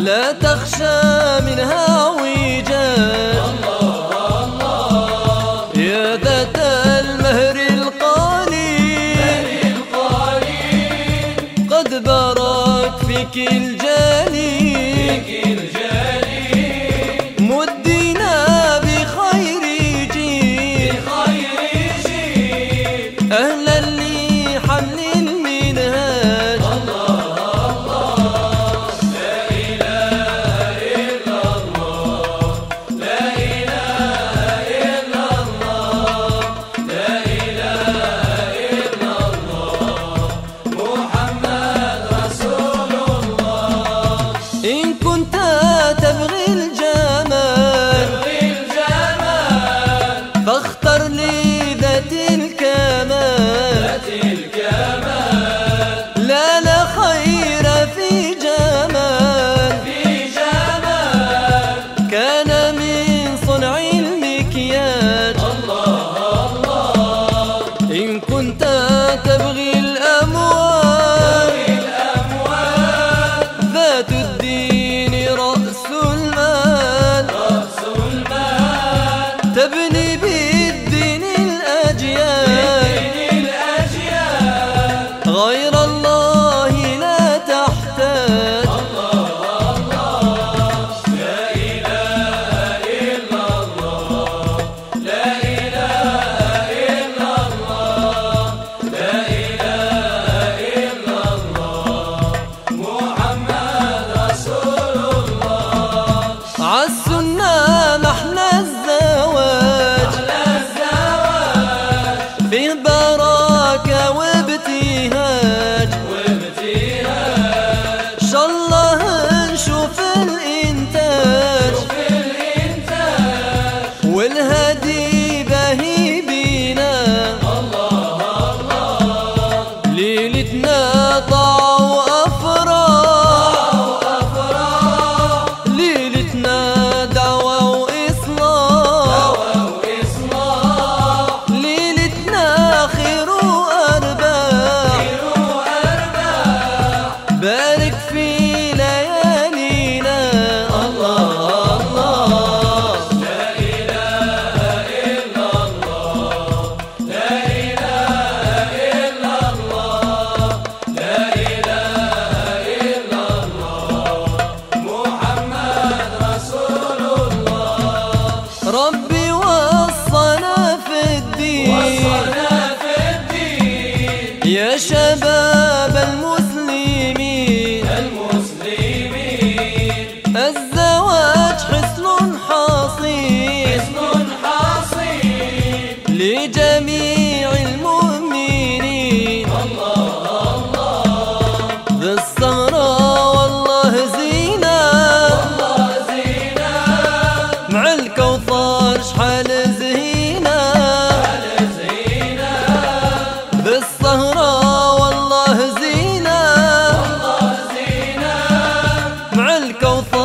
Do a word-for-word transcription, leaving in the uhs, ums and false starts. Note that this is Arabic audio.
لا تخشى منها وجال. الله الله يا ذات المهر القليل قد بارك فيك الجليل مدينا بخير جيل أهلا لحمل المنهاج. إن كنت تبغي الجمال فاختر لي ذات الكمال. لا لا خير في جمال كان من صنع المكياج. إن كنت تبغي الأموال ذات الدين رأس المال تبني بالدين الأجيال غير الله لا تحتاج. عالسنة محلى الزواج فيه بركة وابتهاج. شاء الله نشوف الإنتاج والهدي باهي بينا. ليلتنا طاعة وأفراح ليلتنا دعوة وإصلاح ليلتنا خير وأرباح. بارك في ليالينا. الله الله ربي وصنا في الدين يا شباب المسلمين. الزواج حصن حصين لجميع المؤمنين. ذي السهرة والله زينة مع الكوثر شحال زهينة. بالسهرة والله زينة مع الكوثر